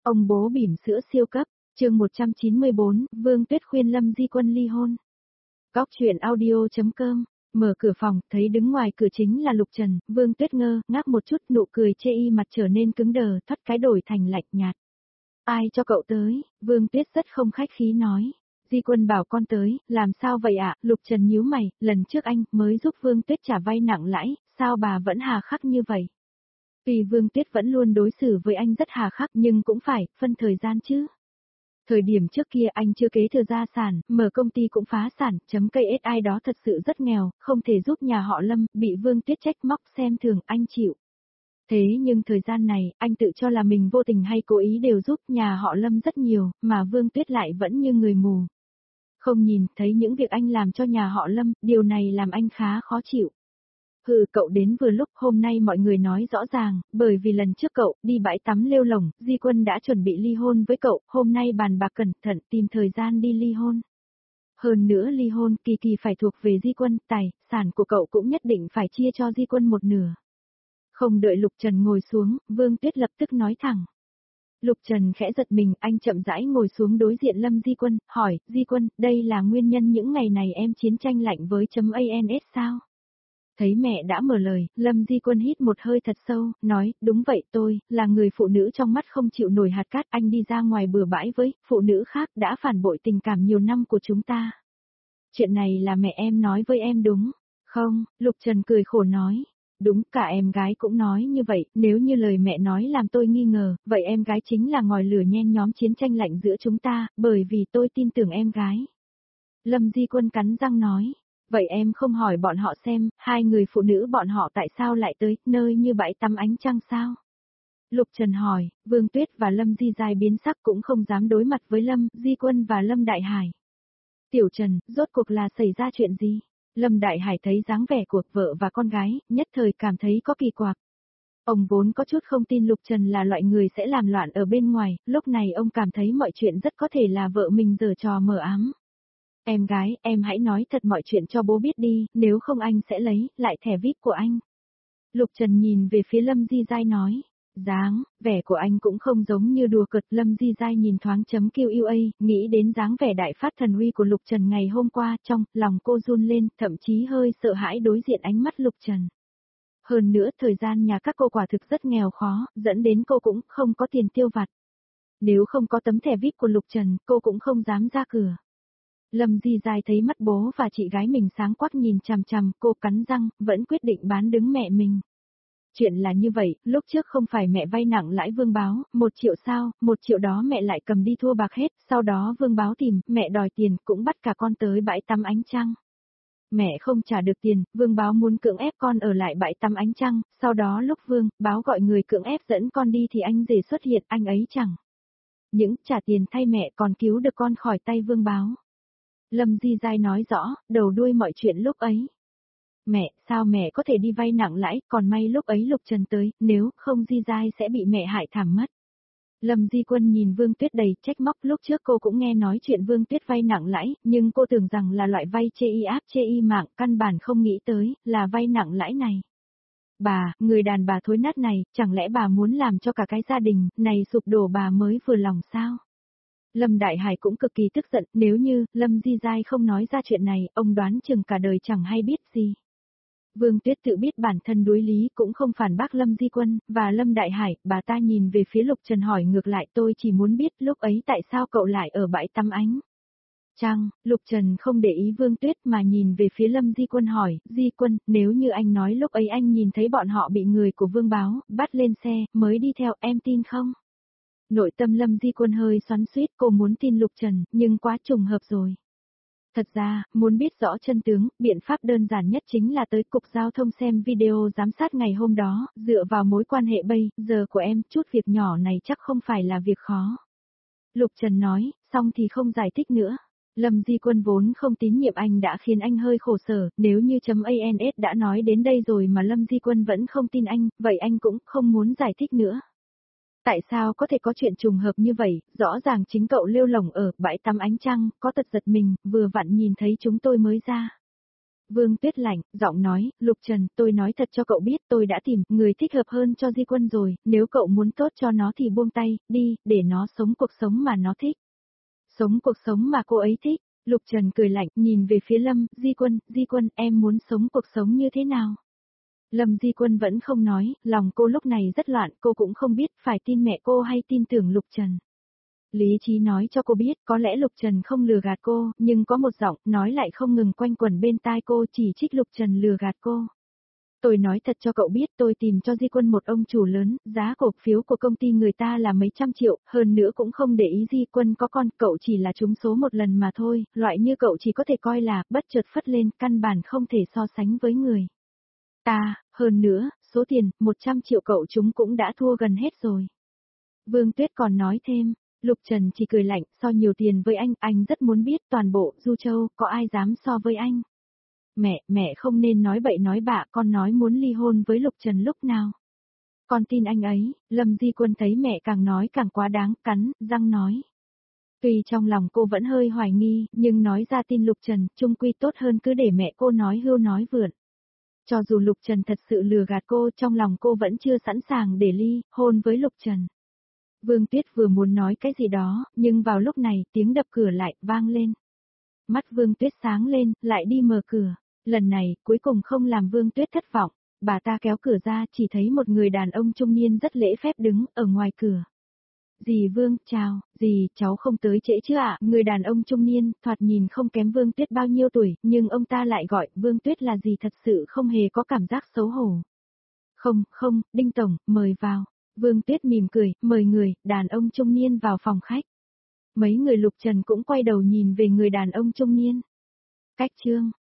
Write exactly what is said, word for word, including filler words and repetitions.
Ông bố bỉm sữa siêu cấp, chương một trăm chín mươi bốn, Vương Tuyết khuyên Lâm Di Quân ly hôn. Góc truyện audio.com, mở cửa phòng, thấy đứng ngoài cửa chính là Lục Trần, Vương Tuyết ngơ, ngác một chút, nụ cười chê y mặt trở nên cứng đờ, thoát cái đổi thành lạnh nhạt. Ai cho cậu tới? Vương Tuyết rất không khách khí nói. Di Quân bảo con tới, làm sao vậy ạ? Lục Trần nhíu mày, lần trước anh mới giúp Vương Tuyết trả vay nặng lãi, sao bà vẫn hà khắc như vậy? Tuy Vương Tuyết vẫn luôn đối xử với anh rất hà khắc nhưng cũng phải, phân thời gian chứ. Thời điểm trước kia anh chưa kế thừa gia sản, mở công ty cũng phá sản, chấm cây ét i đó thật sự rất nghèo, không thể giúp nhà họ Lâm, bị Vương Tuyết trách móc xem thường, anh chịu. Thế nhưng thời gian này, anh tự cho là mình vô tình hay cố ý đều giúp nhà họ Lâm rất nhiều, mà Vương Tuyết lại vẫn như người mù. Không nhìn thấy những việc anh làm cho nhà họ Lâm, điều này làm anh khá khó chịu. Hừ, cậu đến vừa lúc, hôm nay mọi người nói rõ ràng, bởi vì lần trước cậu đi bãi tắm lêu lổng, Di Quân đã chuẩn bị ly hôn với cậu, hôm nay bàn bạc cẩn thận tìm thời gian đi ly hôn. Hơn nữa ly hôn kỳ kỳ phải thuộc về Di Quân, tài sản của cậu cũng nhất định phải chia cho Di Quân một nửa. Không đợi Lục Trần ngồi xuống, Vương Tuyết lập tức nói thẳng. Lục Trần khẽ giật mình, anh chậm rãi ngồi xuống đối diện Lâm Di Quân, hỏi, Di Quân, đây là nguyên nhân những ngày này em chiến tranh lạnh với chấm ans sao? Thấy mẹ đã mở lời, Lâm Di Quân hít một hơi thật sâu, nói, đúng vậy tôi, là người phụ nữ trong mắt không chịu nổi hạt cát, anh đi ra ngoài bừa bãi với, phụ nữ khác đã phản bội tình cảm nhiều năm của chúng ta. Chuyện này là mẹ em nói với em đúng, không, Lục Trần cười khổ nói, đúng, cả em gái cũng nói như vậy, nếu như lời mẹ nói làm tôi nghi ngờ, vậy em gái chính là ngòi lửa nhen nhóm chiến tranh lạnh giữa chúng ta, bởi vì tôi tin tưởng em gái. Lâm Di Quân cắn răng nói. Vậy em không hỏi bọn họ xem, hai người phụ nữ bọn họ tại sao lại tới, nơi như bãi tắm ánh trăng sao? Lục Trần hỏi, Vương Tuyết và Lâm Di Giai biến sắc cũng không dám đối mặt với Lâm, Di Quân và Lâm Đại Hải. Tiểu Trần, rốt cuộc là xảy ra chuyện gì? Lâm Đại Hải thấy dáng vẻ của vợ và con gái, nhất thời cảm thấy có kỳ quặc. Ông vốn có chút không tin Lục Trần là loại người sẽ làm loạn ở bên ngoài, lúc này ông cảm thấy mọi chuyện rất có thể là vợ mình giở trò mờ ám. Em gái, em hãy nói thật mọi chuyện cho bố biết đi, nếu không anh sẽ lấy lại thẻ víp của anh. Lục Trần nhìn về phía Lâm Di Giai nói, dáng, vẻ của anh cũng không giống như đùa cợt. Lâm Di Giai nhìn thoáng chấm quy a, nghĩ đến dáng vẻ đại phát thần uy của Lục Trần ngày hôm qua, trong lòng cô run lên, thậm chí hơi sợ hãi đối diện ánh mắt Lục Trần. Hơn nữa thời gian nhà các cô quả thực rất nghèo khó, dẫn đến cô cũng không có tiền tiêu vặt. Nếu không có tấm thẻ víp của Lục Trần, cô cũng không dám ra cửa. Lâm Di Giai thấy mắt bố và chị gái mình sáng quắc nhìn chằm chằm, cô cắn răng, vẫn quyết định bán đứng mẹ mình. Chuyện là như vậy, lúc trước không phải mẹ vay nặng lãi Vương Báo, một triệu sao, một triệu đó mẹ lại cầm đi thua bạc hết, sau đó Vương Báo tìm, mẹ đòi tiền, cũng bắt cả con tới bãi tắm ánh trăng. Mẹ không trả được tiền, Vương Báo muốn cưỡng ép con ở lại bãi tắm ánh trăng, sau đó lúc Vương Báo gọi người cưỡng ép dẫn con đi thì anh rể xuất hiện, anh ấy chẳng những trả tiền thay mẹ còn cứu được con khỏi tay Vương Báo. Lâm Di Giai nói rõ, đầu đuôi mọi chuyện lúc ấy. Mẹ, sao mẹ có thể đi vay nặng lãi, còn may lúc ấy Lục Trần tới, nếu không Di Giai sẽ bị mẹ hại thảm mất. Lâm Di Quân nhìn Vương Tuyết đầy trách móc, lúc trước cô cũng nghe nói chuyện Vương Tuyết vay nặng lãi, nhưng cô tưởng rằng là loại vay chê y áp chê y mạng, căn bản không nghĩ tới, là vay nặng lãi này. Bà, người đàn bà thối nát này, chẳng lẽ bà muốn làm cho cả cái gia đình này sụp đổ bà mới vừa lòng sao? Lâm Đại Hải cũng cực kỳ tức giận, nếu như Lâm Di Giai không nói ra chuyện này, ông đoán chừng cả đời chẳng hay biết gì. Vương Tuyết tự biết bản thân đối lý cũng không phản bác Lâm Di Quân, và Lâm Đại Hải, bà ta nhìn về phía Lục Trần hỏi ngược lại, tôi chỉ muốn biết lúc ấy tại sao cậu lại ở bãi tắm ánh trăng. Lục Trần không để ý Vương Tuyết mà nhìn về phía Lâm Di Quân hỏi, Di Quân, nếu như anh nói lúc ấy anh nhìn thấy bọn họ bị người của Vương Báo bắt lên xe, mới đi theo, em tin không? Nội tâm Lâm Di Quân hơi xoắn xuýt, cô muốn tin Lục Trần, nhưng quá trùng hợp rồi. Thật ra, muốn biết rõ chân tướng, biện pháp đơn giản nhất chính là tới cục giao thông xem video giám sát ngày hôm đó, dựa vào mối quan hệ bây giờ của em, chút việc nhỏ này chắc không phải là việc khó. Lục Trần nói, xong thì không giải thích nữa. Lâm Di Quân vốn không tín nhiệm anh đã khiến anh hơi khổ sở, nếu như chấm ans đã nói đến đây rồi mà Lâm Di Quân vẫn không tin anh, vậy anh cũng không muốn giải thích nữa. Tại sao có thể có chuyện trùng hợp như vậy, rõ ràng chính cậu lêu lổng ở bãi tắm ánh trăng, có tật giật mình, vừa vặn nhìn thấy chúng tôi mới ra. Vương Tuyết lạnh, giọng nói, Lục Trần, tôi nói thật cho cậu biết tôi đã tìm người thích hợp hơn cho Di Quân rồi, nếu cậu muốn tốt cho nó thì buông tay, đi, để nó sống cuộc sống mà nó thích. Sống cuộc sống mà cô ấy thích. Lục Trần cười lạnh, nhìn về phía Lâm, Di Quân, Di Quân, em muốn sống cuộc sống như thế nào? Lâm Di Quân vẫn không nói, lòng cô lúc này rất loạn, cô cũng không biết phải tin mẹ cô hay tin tưởng Lục Trần. Lý trí nói cho cô biết, có lẽ Lục Trần không lừa gạt cô, nhưng có một giọng, nói lại không ngừng quanh quẩn bên tai cô, chỉ trích Lục Trần lừa gạt cô. Tôi nói thật cho cậu biết, tôi tìm cho Di Quân một ông chủ lớn, giá cổ phiếu của công ty người ta là mấy trăm triệu, hơn nữa cũng không để ý Di Quân có con, cậu chỉ là trúng số một lần mà thôi, loại như cậu chỉ có thể coi là, bất chợt phất lên, căn bản không thể so sánh với người ta, hơn nữa, số tiền, một trăm triệu cậu chúng cũng đã thua gần hết rồi. Vương Tuyết còn nói thêm, Lục Trần chỉ cười lạnh, so nhiều tiền với anh, anh rất muốn biết toàn bộ Du Châu, có ai dám so với anh. Mẹ, mẹ không nên nói bậy nói bạ, con nói muốn ly hôn với Lục Trần lúc nào. Con tin anh ấy, Lâm Di Quân thấy mẹ càng nói càng quá đáng, cắn, răng nói. Tuy trong lòng cô vẫn hơi hoài nghi, nhưng nói ra tin Lục Trần, chung quy tốt hơn cứ để mẹ cô nói hưu nói vượn. Cho dù Lục Trần thật sự lừa gạt cô, trong lòng cô vẫn chưa sẵn sàng để ly, hôn với Lục Trần. Vương Tuyết vừa muốn nói cái gì đó, nhưng vào lúc này, tiếng đập cửa lại, vang lên. Mắt Vương Tuyết sáng lên, lại đi mở cửa. Lần này, cuối cùng không làm Vương Tuyết thất vọng. Bà ta kéo cửa ra, chỉ thấy một người đàn ông trung niên rất lễ phép đứng, ở ngoài cửa. Dì Vương, chào, dì, cháu không tới trễ chứ ạ? Người đàn ông trung niên, thoạt nhìn không kém Vương Tuyết bao nhiêu tuổi, nhưng ông ta lại gọi Vương Tuyết là dì thật sự không hề có cảm giác xấu hổ. Không, không, Đinh Tổng, mời vào. Vương Tuyết mỉm cười, mời người, đàn ông trung niên vào phòng khách. Mấy người Lục Trần cũng quay đầu nhìn về người đàn ông trung niên. Cách chương